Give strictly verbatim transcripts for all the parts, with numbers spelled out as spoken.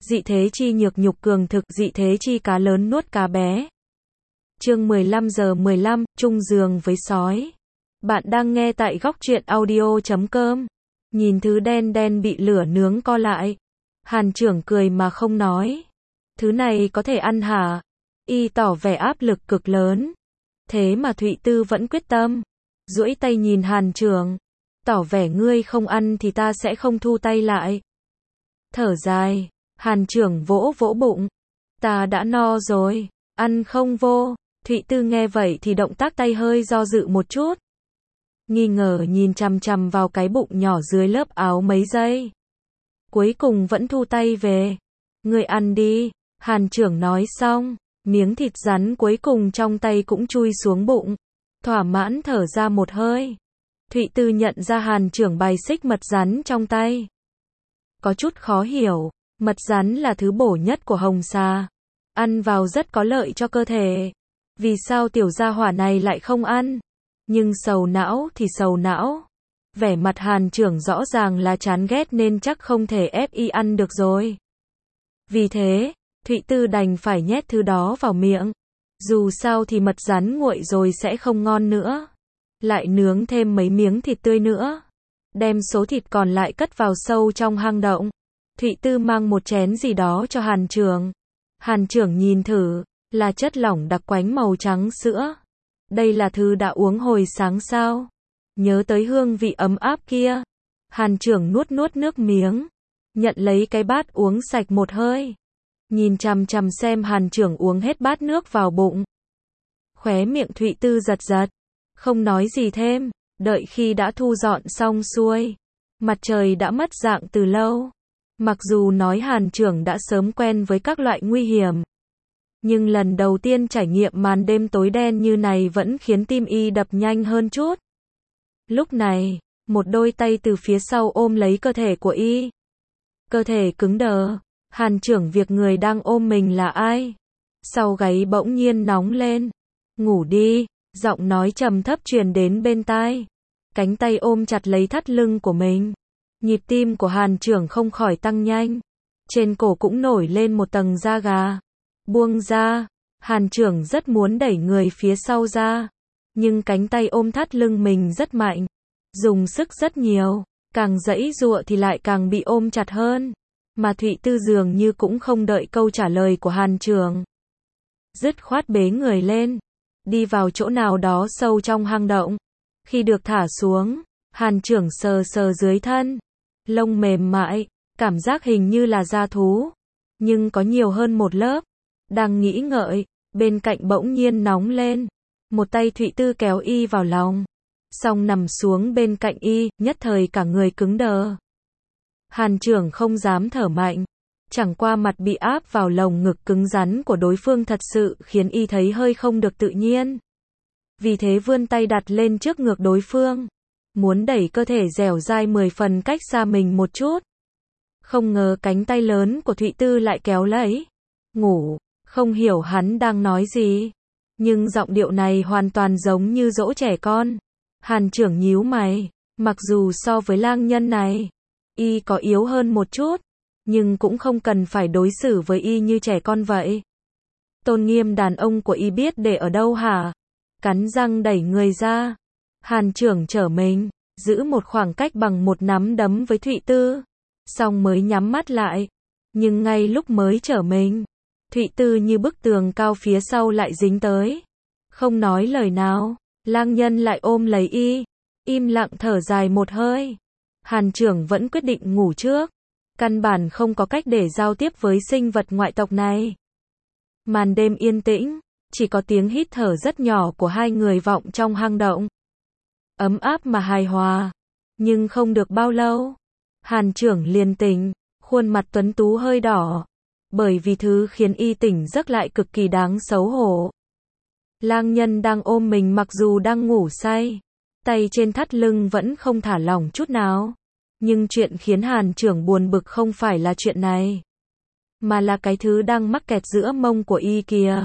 dị thế chi nhược nhục cường thực, dị thế chi cá lớn nuốt cá bé. Chương mười lăm giờ mười lăm, chung giường với sói. Bạn đang nghe tại góc truyện audio chấm com. Nhìn thứ đen đen bị lửa nướng co lại. Hàn trưởng cười mà không nói. Thứ này có thể ăn hả? Y tỏ vẻ áp lực cực lớn. Thế mà Thụy Tư vẫn quyết tâm. Duỗi tay nhìn Hàn trưởng. Tỏ vẻ ngươi không ăn thì ta sẽ không thu tay lại. Thở dài. Hàn trưởng vỗ vỗ bụng. Ta đã no rồi. Ăn không vô. Thụy Tư nghe vậy thì động tác tay hơi do dự một chút. Nghi ngờ nhìn chằm chằm vào cái bụng nhỏ dưới lớp áo mấy giây. Cuối cùng vẫn thu tay về. Ngươi ăn đi. Hàn trưởng nói xong. Miếng thịt rắn cuối cùng trong tay cũng chui xuống bụng. Thỏa mãn thở ra một hơi. Thụy Tư nhận ra Hàn trưởng bài xích mật rắn trong tay. Có chút khó hiểu. Mật rắn là thứ bổ nhất của hồng xà. Ăn vào rất có lợi cho cơ thể. Vì sao tiểu gia hỏa này lại không ăn? Nhưng sầu não thì sầu não. Vẻ mặt Hàn trưởng rõ ràng là chán ghét nên chắc không thể ép y ăn được rồi. Vì thế, Thụy Tư đành phải nhét thứ đó vào miệng. Dù sao thì mật rắn nguội rồi sẽ không ngon nữa. Lại nướng thêm mấy miếng thịt tươi nữa. Đem số thịt còn lại cất vào sâu trong hang động. Thụy Tư mang một chén gì đó cho Hàn trưởng. Hàn trưởng nhìn thử, là chất lỏng đặc quánh màu trắng sữa. Đây là thứ đã uống hồi sáng sao? Nhớ tới hương vị ấm áp kia. Hàn trưởng nuốt nuốt nước miếng. Nhận lấy cái bát uống sạch một hơi. Nhìn chằm chằm xem Hàn trưởng uống hết bát nước vào bụng. Khóe miệng Thụy Tư giật giật. Không nói gì thêm. Đợi khi đã thu dọn xong xuôi. Mặt trời đã mất dạng từ lâu. Mặc dù nói Hàn trưởng đã sớm quen với các loại nguy hiểm. Nhưng lần đầu tiên trải nghiệm màn đêm tối đen như này vẫn khiến tim y đập nhanh hơn chút. Lúc này, một đôi tay từ phía sau ôm lấy cơ thể của y. Cơ thể cứng đờ. Hàn trưởng việc người đang ôm mình là ai? Sau gáy bỗng nhiên nóng lên. Ngủ đi, giọng nói trầm thấp truyền đến bên tai. Cánh tay ôm chặt lấy thắt lưng của mình. Nhịp tim của Hàn trưởng không khỏi tăng nhanh. Trên cổ cũng nổi lên một tầng da gà. Buông ra. Hàn trưởng rất muốn đẩy người phía sau ra. Nhưng cánh tay ôm thắt lưng mình rất mạnh. Dùng sức rất nhiều. Càng giãy giụa thì lại càng bị ôm chặt hơn. Mà Thụy Tư dường như cũng không đợi câu trả lời của Hàn trưởng. Dứt khoát bế người lên. Đi vào chỗ nào đó sâu trong hang động. Khi được thả xuống, Hàn trưởng sờ sờ dưới thân. Lông mềm mại. Cảm giác hình như là da thú. Nhưng có nhiều hơn một lớp. Đang nghĩ ngợi, bên cạnh bỗng nhiên nóng lên. Một tay Thụy Tư kéo y vào lòng. Xong nằm xuống bên cạnh y, nhất thời cả người cứng đờ. Hàn trưởng không dám thở mạnh. Chẳng qua mặt bị áp vào lồng ngực cứng rắn của đối phương thật sự khiến y thấy hơi không được tự nhiên. Vì thế vươn tay đặt lên trước ngực đối phương. Muốn đẩy cơ thể dẻo dai mười phần cách xa mình một chút. Không ngờ cánh tay lớn của Thụy Tư lại kéo lấy. Ngủ. Không hiểu hắn đang nói gì. Nhưng giọng điệu này hoàn toàn giống như dỗ trẻ con. Hàn trưởng nhíu mày. Mặc dù so với lang nhân này, y có yếu hơn một chút. Nhưng cũng không cần phải đối xử với y như trẻ con vậy. Tôn nghiêm đàn ông của y biết để ở đâu hả? Cắn răng đẩy người ra. Hàn trưởng trở mình. Giữ một khoảng cách bằng một nắm đấm với Thụy Tư. Xong mới nhắm mắt lại. Nhưng ngay lúc mới trở mình, Thụy Tư như bức tường cao phía sau lại dính tới. Không nói lời nào. Lang nhân lại ôm lấy y. Im lặng thở dài một hơi. Hàn trưởng vẫn quyết định ngủ trước. Căn bản không có cách để giao tiếp với sinh vật ngoại tộc này. Màn đêm yên tĩnh. Chỉ có tiếng hít thở rất nhỏ của hai người vọng trong hang động. Ấm áp mà hài hòa. Nhưng không được bao lâu. Hàn trưởng liền tỉnh. Khuôn mặt tuấn tú hơi đỏ. Bởi vì thứ khiến y tỉnh giấc lại cực kỳ đáng xấu hổ. Lang nhân đang ôm mình mặc dù đang ngủ say. Tay trên thắt lưng vẫn không thả lỏng chút nào. Nhưng chuyện khiến Hàn trưởng buồn bực không phải là chuyện này. Mà là cái thứ đang mắc kẹt giữa mông của y kìa.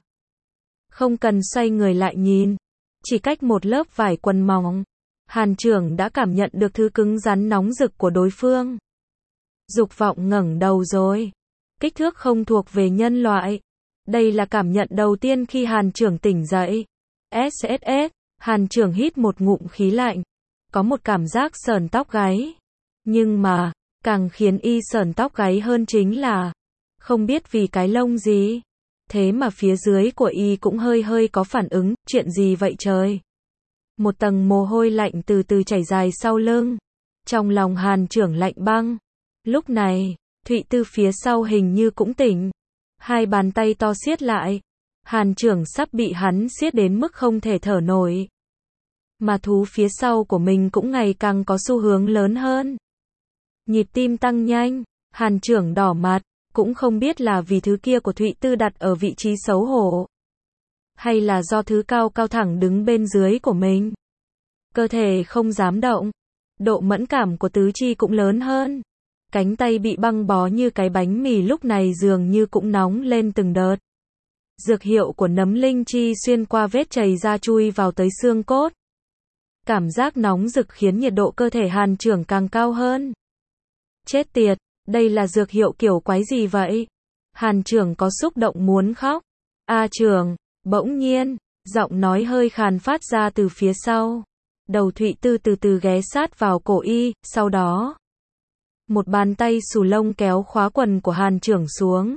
Không cần xoay người lại nhìn. Chỉ cách một lớp vải quần mỏng. Hàn trưởng đã cảm nhận được thứ cứng rắn nóng rực của đối phương. Dục vọng ngẩng đầu rồi. Kích thước không thuộc về nhân loại. Đây là cảm nhận đầu tiên khi Hàn Trưởng tỉnh dậy. ét ét ét, Hàn Trưởng hít một ngụm khí lạnh. Có một cảm giác sởn tóc gáy. Nhưng mà, càng khiến y sởn tóc gáy hơn chính là, không biết vì cái lông gì. Thế mà phía dưới của y cũng hơi hơi có phản ứng, chuyện gì vậy trời? Một tầng mồ hôi lạnh từ từ chảy dài sau lưng. Trong lòng Hàn Trưởng lạnh băng. Lúc này, Thụy Tư phía sau hình như cũng tỉnh. Hai bàn tay to siết lại. Hàn Trưởng sắp bị hắn siết đến mức không thể thở nổi. Mà thú phía sau của mình cũng ngày càng có xu hướng lớn hơn. Nhịp tim tăng nhanh, Hàn Trưởng đỏ mặt, cũng không biết là vì thứ kia của Thụy Tư đặt ở vị trí xấu hổ. Hay là do thứ cao cao thẳng đứng bên dưới của mình. Cơ thể không dám động. Độ mẫn cảm của tứ chi cũng lớn hơn. Cánh tay bị băng bó như cái bánh mì lúc này dường như cũng nóng lên từng đợt. Dược hiệu của nấm linh chi xuyên qua vết chảy ra chui vào tới xương cốt. Cảm giác nóng rực khiến nhiệt độ cơ thể Hàn Trưởng càng cao hơn. Chết tiệt, đây là dược hiệu kiểu quái gì vậy? Hàn Trưởng có xúc động muốn khóc. A Trưởng, bỗng nhiên, giọng nói hơi khàn phát ra từ phía sau. Đầu Thụy Tư từ từ ghé sát vào cổ y, sau đó một bàn tay xù lông kéo khóa quần của Hàn Trưởng xuống.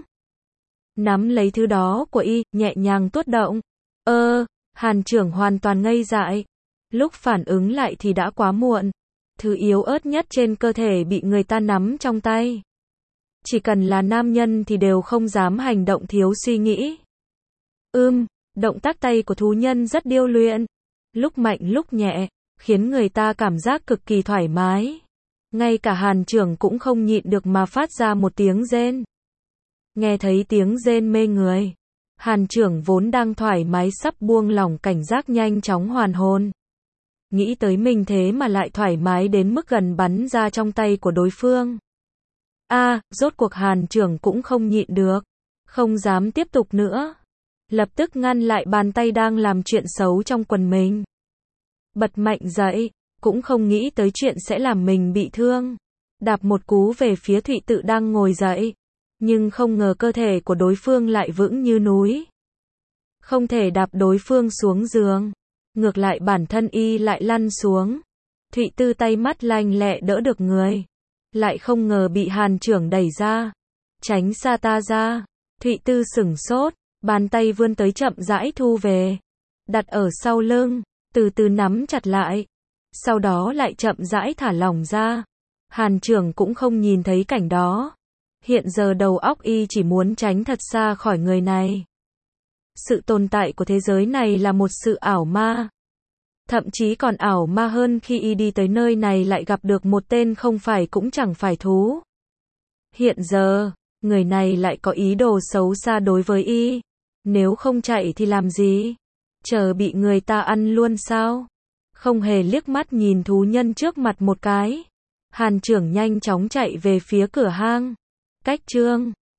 Nắm lấy thứ đó của y, nhẹ nhàng tuốt động. Ơ, Hàn Trưởng hoàn toàn ngây dại. Lúc phản ứng lại thì đã quá muộn. Thứ yếu ớt nhất trên cơ thể bị người ta nắm trong tay. Chỉ cần là nam nhân thì đều không dám hành động thiếu suy nghĩ. Ưm, động tác tay của thú nhân rất điêu luyện. Lúc mạnh lúc nhẹ, khiến người ta cảm giác cực kỳ thoải mái. Ngay cả Hàn Trưởng cũng không nhịn được mà phát ra một tiếng rên. Nghe thấy tiếng rên mê người. Hàn Trưởng vốn đang thoải mái sắp buông lỏng cảnh giác nhanh chóng hoàn hồn. Nghĩ tới mình thế mà lại thoải mái đến mức gần bắn ra trong tay của đối phương. A, à, rốt cuộc Hàn Trưởng cũng không nhịn được. Không dám tiếp tục nữa. Lập tức ngăn lại bàn tay đang làm chuyện xấu trong quần mình. Bật mạnh dậy, cũng không nghĩ tới chuyện sẽ làm mình bị thương. Đạp một cú về phía Thụy Tự đang ngồi dậy. Nhưng không ngờ cơ thể của đối phương lại vững như núi. Không thể đạp đối phương xuống giường. Ngược lại bản thân y lại lăn xuống. Thụy Tư tay mắt lanh lẹ đỡ được người. Lại không ngờ bị Hàn Trưởng đẩy ra. Tránh xa ta ra. Thụy Tư sửng sốt. Bàn tay vươn tới chậm rãi thu về. Đặt ở sau lưng. Từ từ nắm chặt lại. Sau đó lại chậm rãi thả lỏng ra. Hàn Trưởng cũng không nhìn thấy cảnh đó. Hiện giờ đầu óc y chỉ muốn tránh thật xa khỏi người này. Sự tồn tại của thế giới này là một sự ảo ma. Thậm chí còn ảo ma hơn khi y đi tới nơi này lại gặp được một tên không phải cũng chẳng phải thú. Hiện giờ, người này lại có ý đồ xấu xa đối với y. Nếu không chạy thì làm gì? Chờ bị người ta ăn luôn sao? Không hề liếc mắt nhìn thú nhân trước mặt một cái. Hàn Trưởng nhanh chóng chạy về phía cửa hang. Cách chương